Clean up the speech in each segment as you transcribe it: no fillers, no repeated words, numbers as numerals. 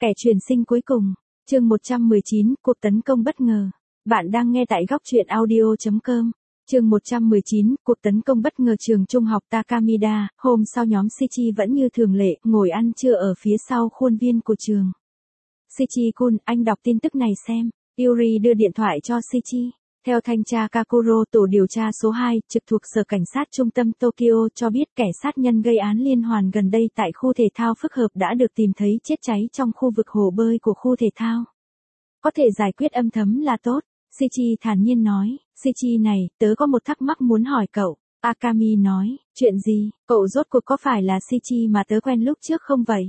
Kẻ truyền sinh cuối cùng. Chương 119, cuộc tấn công bất ngờ. Bạn đang nghe tại góc truyện audio.com. Chương 119, cuộc tấn công bất ngờ trường trung học Takamida. Hôm sau nhóm Shichi vẫn như thường lệ, ngồi ăn trưa ở phía sau khuôn viên của trường. Shichi-kun, anh đọc tin tức này xem. Yuri đưa điện thoại cho Shichi. Theo thanh tra Kakuro, tổ điều tra số 2, trực thuộc Sở Cảnh sát Trung tâm Tokyo cho biết kẻ sát nhân gây án liên hoàn gần đây tại khu thể thao phức hợp đã được tìm thấy chết cháy trong khu vực hồ bơi của khu thể thao. Có thể giải quyết âm thầm là tốt, Shichi thản nhiên nói. Shichi này, tớ có một thắc mắc muốn hỏi cậu. Akami nói, chuyện gì, cậu rốt cuộc có phải là Shichi mà tớ quen lúc trước không vậy?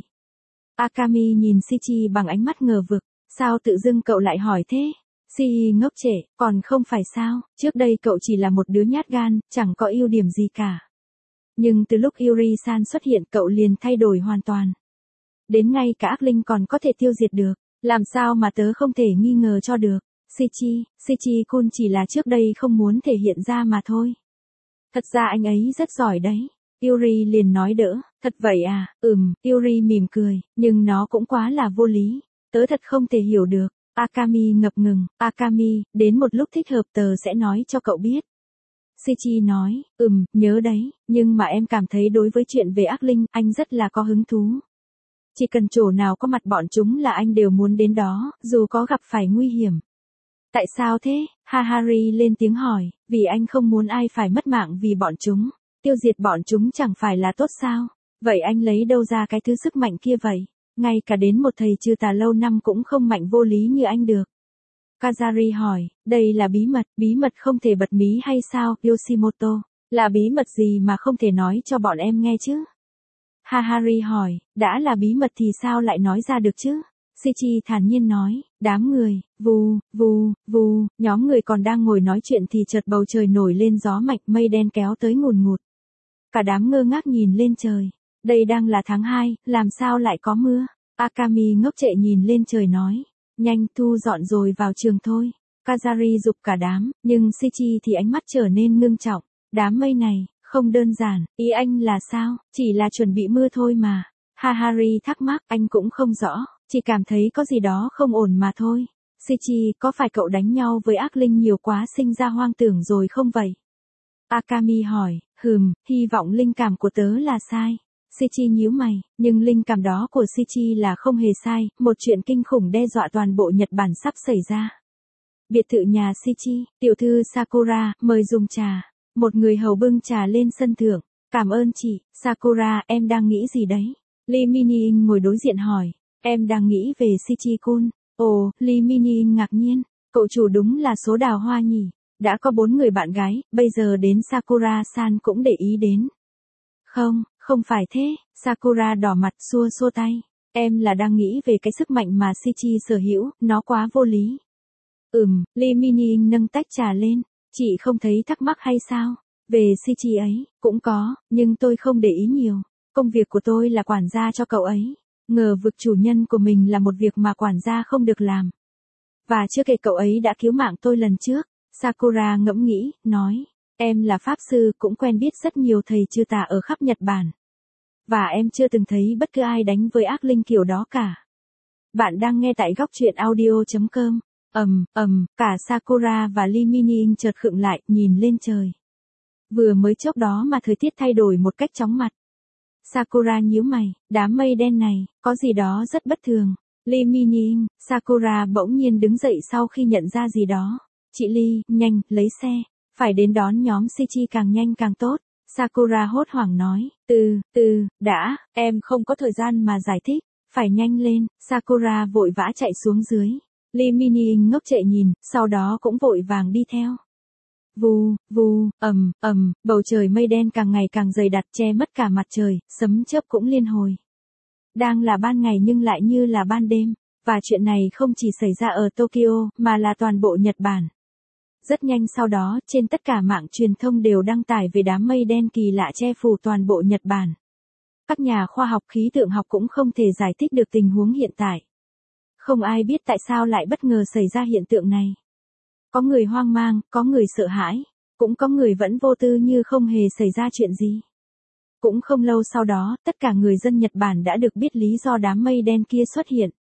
Akami nhìn Shichi bằng ánh mắt ngờ vực, sao tự dưng cậu lại hỏi thế? Shichi ngốc trệ, còn không phải sao, trước đây cậu chỉ là một đứa nhát gan, chẳng có ưu điểm gì cả. Nhưng từ lúc Yuri-san xuất hiện cậu liền thay đổi hoàn toàn. Đến ngay cả ác linh còn có thể tiêu diệt được, làm sao mà tớ không thể nghi ngờ cho được. Shichi-kun chỉ là trước đây không muốn thể hiện ra mà thôi. Thật ra anh ấy rất giỏi đấy. Yuri liền nói đỡ, thật vậy à, Yuri mỉm cười, nhưng nó cũng quá là vô lý. Tớ thật không thể hiểu được. Akami ngập ngừng, Akami, đến một lúc thích hợp tớ sẽ nói cho cậu biết. Shichi nói, nhớ đấy, nhưng mà em cảm thấy đối với chuyện về ác linh, anh rất là có hứng thú. Chỉ cần chỗ nào có mặt bọn chúng là anh đều muốn đến đó, dù có gặp phải nguy hiểm. Tại sao thế? Hahari lên tiếng hỏi, vì anh không muốn ai phải mất mạng vì bọn chúng. Tiêu diệt bọn chúng chẳng phải là tốt sao? Vậy anh lấy đâu ra cái thứ sức mạnh kia vậy? Ngay cả đến một thầy trừ tà lâu năm cũng không mạnh vô lý như anh được. Kazari hỏi, đây là bí mật không thể bật mí hay sao, Yoshimoto? Là bí mật gì mà không thể nói cho bọn em nghe chứ? Hahari hỏi, đã là bí mật thì sao lại nói ra được chứ? Shichi thản nhiên nói, đám người, vù, nhóm người còn đang ngồi nói chuyện thì chợt bầu trời nổi lên gió mạnh, mây đen kéo tới ngùn ngụt. Cả đám ngơ ngác nhìn lên trời. Đây đang là tháng 2, làm sao lại có mưa? Akami ngốc trệ nhìn lên trời nói, nhanh thu dọn rồi vào trường thôi. Kazari giục cả đám, nhưng Shichi thì ánh mắt trở nên ngưng trọng. Đám mây này, không đơn giản, ý anh là sao, chỉ là chuẩn bị mưa thôi mà. Hahari thắc mắc, anh cũng không rõ, chỉ cảm thấy có gì đó không ổn mà thôi. Shichi, có phải cậu đánh nhau với ác linh nhiều quá sinh ra hoang tưởng rồi không vậy? Akami hỏi, hy vọng linh cảm của tớ là sai. Shichi nhíu mày, nhưng linh cảm đó của Shichi là không hề sai, một chuyện kinh khủng đe dọa toàn bộ Nhật Bản sắp xảy ra. Biệt thự nhà Shichi, tiểu thư Sakura, mời dùng trà. Một người hầu bưng trà lên sân thượng, cảm ơn chị, Sakura, em đang nghĩ gì đấy? Lee Mini-in ngồi đối diện hỏi, em đang nghĩ về Shichi-kun. Ồ, Lee Mini-in ngạc nhiên, cậu chủ đúng là số đào hoa nhỉ, đã có 4 người bạn gái, bây giờ đến Sakura-san cũng để ý đến. Không phải thế, Sakura đỏ mặt xua xua tay, em là đang nghĩ về cái sức mạnh mà Shichi sở hữu, nó quá vô lý. Lee Mini-in nâng tách trà lên, chị không thấy thắc mắc hay sao? Về Shichi ấy, cũng có, nhưng tôi không để ý nhiều. Công việc của tôi là quản gia cho cậu ấy. Ngờ vực chủ nhân của mình là một việc mà quản gia không được làm. Và chưa kể cậu ấy đã cứu mạng tôi lần trước. Sakura ngẫm nghĩ, nói, em là pháp sư cũng quen biết rất nhiều thầy trừ tà ở khắp Nhật Bản. Và em chưa từng thấy bất cứ ai đánh với ác linh kiểu đó cả. Bạn đang nghe tại góc truyện audio.com. Cả Sakura và Lee Mini-in chợt khựng lại, nhìn lên trời. Vừa mới chốc đó mà thời tiết thay đổi một cách chóng mặt. Sakura nhíu mày, đám mây đen này, có gì đó rất bất thường. Lee Mini-in, Sakura bỗng nhiên đứng dậy sau khi nhận ra gì đó. Chị Lee, nhanh, lấy xe, phải đến đón nhóm Shichi càng nhanh càng tốt. Sakura hốt hoảng nói, đã, em không có thời gian mà giải thích, phải nhanh lên. Sakura vội vã chạy xuống dưới. Lee Mini-in ngốc trệ nhìn, sau đó cũng vội vàng đi theo. Bầu trời mây đen càng ngày càng dày đặc che mất cả mặt trời, sấm chớp cũng liên hồi. Đang là ban ngày nhưng lại như là ban đêm, và chuyện này không chỉ xảy ra ở Tokyo, mà là toàn bộ Nhật Bản. Rất nhanh sau đó, trên tất cả mạng truyền thông đều đăng tải về đám mây đen kỳ lạ che phủ toàn bộ Nhật Bản. Các nhà khoa học khí tượng học cũng không thể giải thích được tình huống hiện tại. Không ai biết tại sao lại bất ngờ xảy ra hiện tượng này. Có người hoang mang, có người sợ hãi, cũng có người vẫn vô tư như không hề xảy ra chuyện gì. Cũng không lâu sau đó, tất cả người dân Nhật Bản đã được biết lý do đám mây đen kia xuất hiện.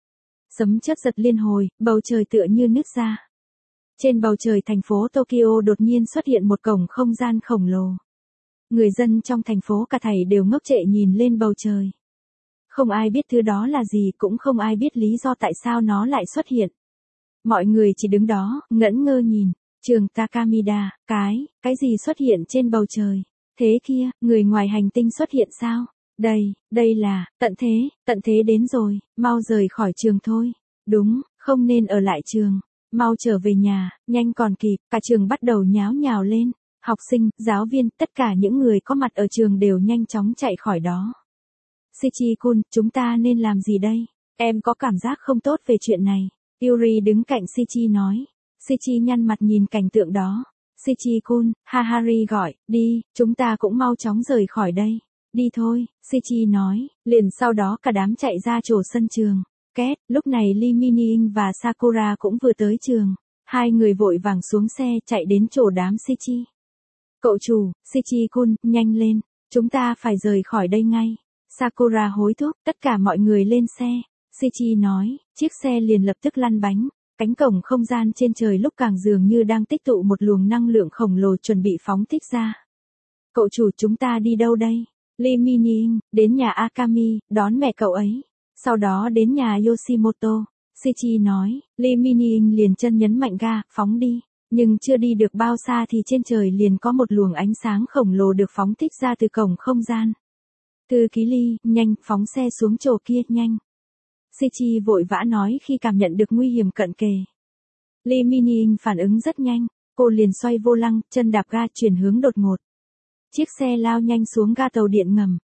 Sấm chớp giật liên hồi, bầu trời tựa như nứt ra. Trên bầu trời thành phố Tokyo đột nhiên xuất hiện một cổng không gian khổng lồ. Người dân trong thành phố cả thảy đều ngốc trệ nhìn lên bầu trời. Không ai biết thứ đó là gì, cũng không ai biết lý do tại sao nó lại xuất hiện. Mọi người chỉ đứng đó, ngẩn ngơ nhìn. Trường Takamida, cái gì xuất hiện trên bầu trời? Thế kia, người ngoài hành tinh xuất hiện sao? Đây là, tận thế đến rồi, mau rời khỏi trường thôi. Đúng, không nên ở lại trường. Mau trở về nhà, nhanh còn kịp, cả trường bắt đầu nháo nhào lên. Học sinh, giáo viên, tất cả những người có mặt ở trường đều nhanh chóng chạy khỏi đó. Shichi-kun, chúng ta nên làm gì đây? Em có cảm giác không tốt về chuyện này. Yuri đứng cạnh Shichi nói. Shichi nhăn mặt nhìn cảnh tượng đó. Shichi-kun, Hahari gọi, đi, chúng ta cũng mau chóng rời khỏi đây. Đi thôi, Shichi nói, liền sau đó cả đám chạy ra chỗ sân trường. Két, lúc này Lee Min-in và Sakura cũng vừa tới trường. Hai người vội vàng xuống xe chạy đến chỗ đám Shichi. Cậu chủ, Shichi-kun, nhanh lên, chúng ta phải rời khỏi đây ngay. Sakura hối thúc, tất cả mọi người lên xe. Shichi nói, chiếc xe liền lập tức lăn bánh. Cánh cổng không gian trên trời lúc càng dường như đang tích tụ một luồng năng lượng khổng lồ chuẩn bị phóng thích ra. Cậu chủ, chúng ta đi đâu đây? Lee Min-in, đến nhà Akami, đón mẹ cậu ấy. Sau đó đến nhà Yoshimoto. Shichi nói, Lee Min-in liền chân nhấn mạnh ga, phóng đi. Nhưng chưa đi được bao xa thì trên trời liền có một luồng ánh sáng khổng lồ được phóng thích ra từ cổng không gian. Thư ký Lee, nhanh, phóng xe xuống chỗ kia, nhanh. Shichi vội vã nói khi cảm nhận được nguy hiểm cận kề. Lee Min-in phản ứng rất nhanh, cô liền xoay vô lăng, chân đạp ga chuyển hướng đột ngột. Chiếc xe lao nhanh xuống ga tàu điện ngầm.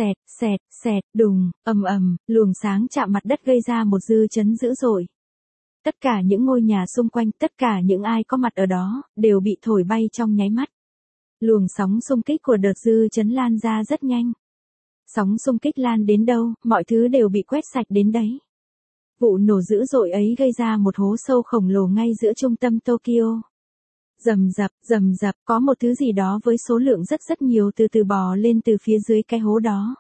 Xẹt, đùng, ầm, luồng sáng chạm mặt đất gây ra một dư chấn dữ dội. Tất cả những ngôi nhà xung quanh, tất cả những ai có mặt ở đó, đều bị thổi bay trong nháy mắt. Luồng sóng xung kích của đợt dư chấn lan ra rất nhanh. Sóng xung kích lan đến đâu, mọi thứ đều bị quét sạch đến đấy. Vụ nổ dữ dội ấy gây ra một hố sâu khổng lồ ngay giữa trung tâm Tokyo. Rầm rập, có một thứ gì đó với số lượng rất nhiều từ từ bò lên từ phía dưới cái hố đó.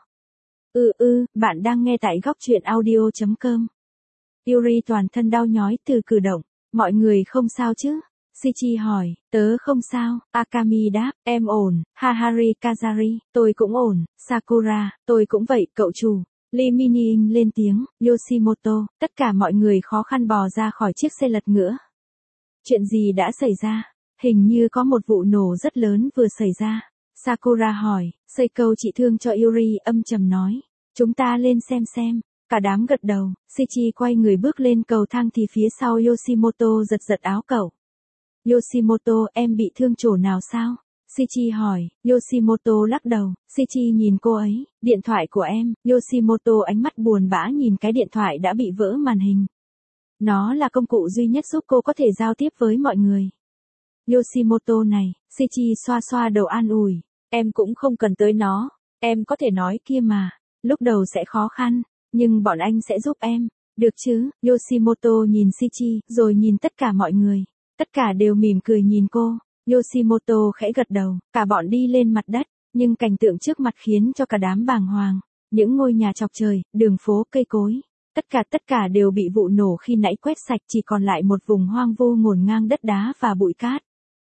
Bạn đang nghe tại góc truyện audio.com. Yuri toàn thân đau nhói từ cử động. Mọi người không sao chứ? Shichi hỏi, tớ không sao. Akami đáp, em ổn. Hahari Kazari, tôi cũng ổn. Sakura, tôi cũng vậy, cậu chủ. Lee Min-in lên tiếng. Yoshimoto, tất cả mọi người khó khăn bò ra khỏi chiếc xe lật ngửa. Chuyện gì đã xảy ra? Hình như có một vụ nổ rất lớn vừa xảy ra. Sakura hỏi, Seiko trị thương cho Yuri âm trầm nói. Chúng ta lên xem. Cả đám gật đầu, Shichi quay người bước lên cầu thang thì phía sau Yoshimoto giật áo cậu. Yoshimoto, em bị thương chỗ nào sao? Shichi hỏi, Yoshimoto lắc đầu, Shichi nhìn cô ấy, điện thoại của em, Yoshimoto ánh mắt buồn bã nhìn cái điện thoại đã bị vỡ màn hình. Nó là công cụ duy nhất giúp cô có thể giao tiếp với mọi người. Yoshimoto này, Shichi xoa đầu an ủi, em cũng không cần tới nó, em có thể nói kia mà, lúc đầu sẽ khó khăn, nhưng bọn anh sẽ giúp em, được chứ? Yoshimoto nhìn Shichi, rồi nhìn tất cả mọi người, tất cả đều mỉm cười nhìn cô. Yoshimoto khẽ gật đầu, cả bọn đi lên mặt đất, nhưng cảnh tượng trước mặt khiến cho cả đám bàng hoàng, những ngôi nhà chọc trời, đường phố, cây cối. Tất cả đều bị vụ nổ khi nãy quét sạch, chỉ còn lại một vùng hoang vu ngổn ngang đất đá và bụi cát.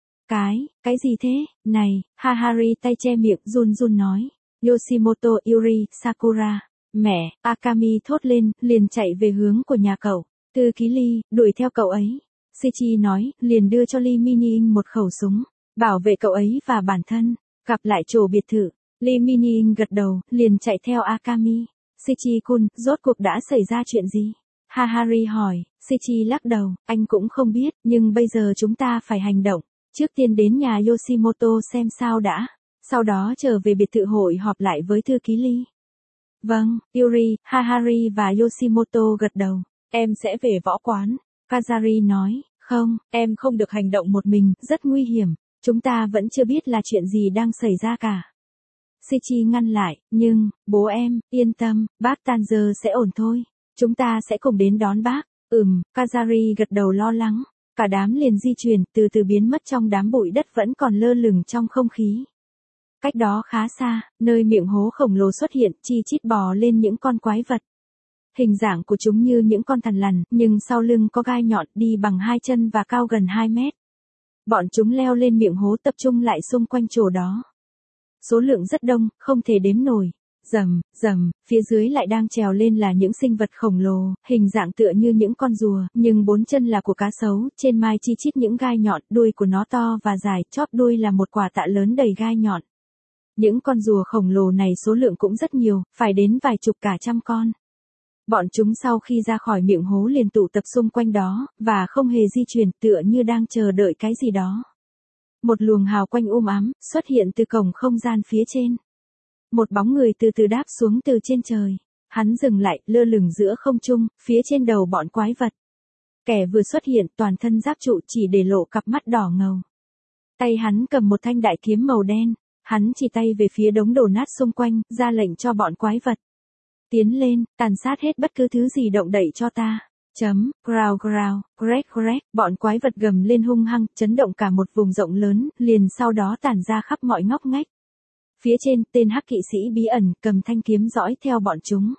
Cái gì thế? Này, Hahari tay che miệng run nói. Yoshimoto, Yuri, Sakura. Mẹ, Akami thốt lên, liền chạy về hướng của nhà cậu. Thư ký Lee, đuổi theo cậu ấy. Shichi nói, liền đưa cho Lee Min-in một khẩu súng, bảo vệ cậu ấy và bản thân. Gặp lại chỗ biệt thự. Lee Min-in gật đầu, liền chạy theo Akami. Shichi-kun, rốt cuộc đã xảy ra chuyện gì? Hahari hỏi. Shichi lắc đầu, anh cũng không biết, nhưng bây giờ chúng ta phải hành động. Trước tiên đến nhà Yoshimoto xem sao đã. Sau đó trở về biệt thự hội họp lại với thư ký Lee. Vâng, Yuri, Hahari và Yoshimoto gật đầu. Em sẽ về võ quán. Kazari nói, không, em không được hành động một mình, rất nguy hiểm. Chúng ta vẫn chưa biết là chuyện gì đang xảy ra cả. Shichi ngăn lại, nhưng, bố em, yên tâm, bác Tanzer sẽ ổn thôi. Chúng ta sẽ cùng đến đón bác. Kazari gật đầu lo lắng. Cả đám liền di chuyển, từ từ biến mất trong đám bụi đất vẫn còn lơ lửng trong không khí. Cách đó khá xa, nơi miệng hố khổng lồ xuất hiện, chi chít bò lên những con quái vật. Hình dạng của chúng như những con thằn lằn, nhưng sau lưng có gai nhọn, đi bằng 2 chân và cao gần 2 mét. Bọn chúng leo lên miệng hố tập trung lại xung quanh chỗ đó. Số lượng rất đông, không thể đếm nổi. Rầm, rầm, phía dưới lại đang trèo lên là những sinh vật khổng lồ, hình dạng tựa như những con rùa, nhưng 4 chân là của cá sấu, trên mai chi chít những gai nhọn, đuôi của nó to và dài, chóp đuôi là một quả tạ lớn đầy gai nhọn. Những con rùa khổng lồ này số lượng cũng rất nhiều, phải đến vài chục cả trăm con. Bọn chúng sau khi ra khỏi miệng hố liền tụ tập xung quanh đó, và không hề di chuyển, tựa như đang chờ đợi cái gì đó. Một luồng hào quang ám xuất hiện từ cổng không gian phía trên. Một bóng người từ từ đáp xuống từ trên trời. Hắn dừng lại, lơ lửng giữa không trung, phía trên đầu bọn quái vật. Kẻ vừa xuất hiện toàn thân giáp trụ chỉ để lộ cặp mắt đỏ ngầu. Tay hắn cầm một thanh đại kiếm màu đen. Hắn chỉ tay về phía đống đổ nát xung quanh, ra lệnh cho bọn quái vật. Tiến lên, tàn sát hết bất cứ thứ gì động đậy cho ta. Growl growl, greg greg, bọn quái vật gầm lên hung hăng, chấn động cả một vùng rộng lớn, liền sau đó tản ra khắp mọi ngóc ngách. Phía trên, tên hắc kỵ sĩ bí ẩn, cầm thanh kiếm dõi theo bọn chúng.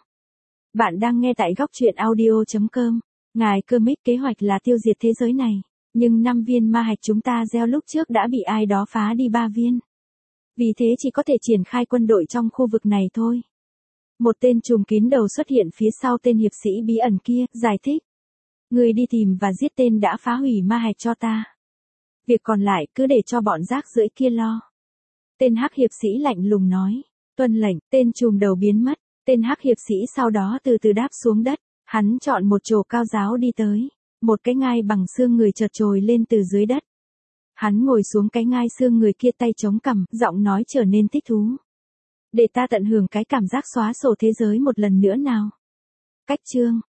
Bạn đang nghe tại góc truyện audio.com. Ngài Kermit kế hoạch là tiêu diệt thế giới này, nhưng 5 viên ma hạch chúng ta gieo lúc trước đã bị ai đó phá đi 3 viên. Vì thế chỉ có thể triển khai quân đội trong khu vực này thôi. Một tên trùm kín đầu xuất hiện phía sau tên hiệp sĩ bí ẩn kia, giải thích. Người đi tìm và giết tên đã phá hủy ma hạch cho ta. Việc còn lại cứ để cho bọn rác rưởi kia lo. Tên hắc hiệp sĩ lạnh lùng nói. Tuân lệnh, tên trùm đầu biến mất. Tên hắc hiệp sĩ sau đó từ từ đáp xuống đất. Hắn chọn một chỗ cao giáo đi tới. Một cái ngai bằng xương người chợt trồi lên từ dưới đất. Hắn ngồi xuống cái ngai xương người kia tay chống cằm, giọng nói trở nên thích thú. Để ta tận hưởng cái cảm giác xóa sổ thế giới một lần nữa nào. Cách chương